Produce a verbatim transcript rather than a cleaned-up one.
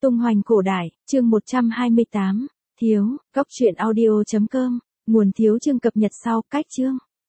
Tung hoành cổ đại, chương một trăm hai mươi tám, thiếu, góc truyện audio chấm com, nguồn thiếu chương cập nhật sau, cách chương.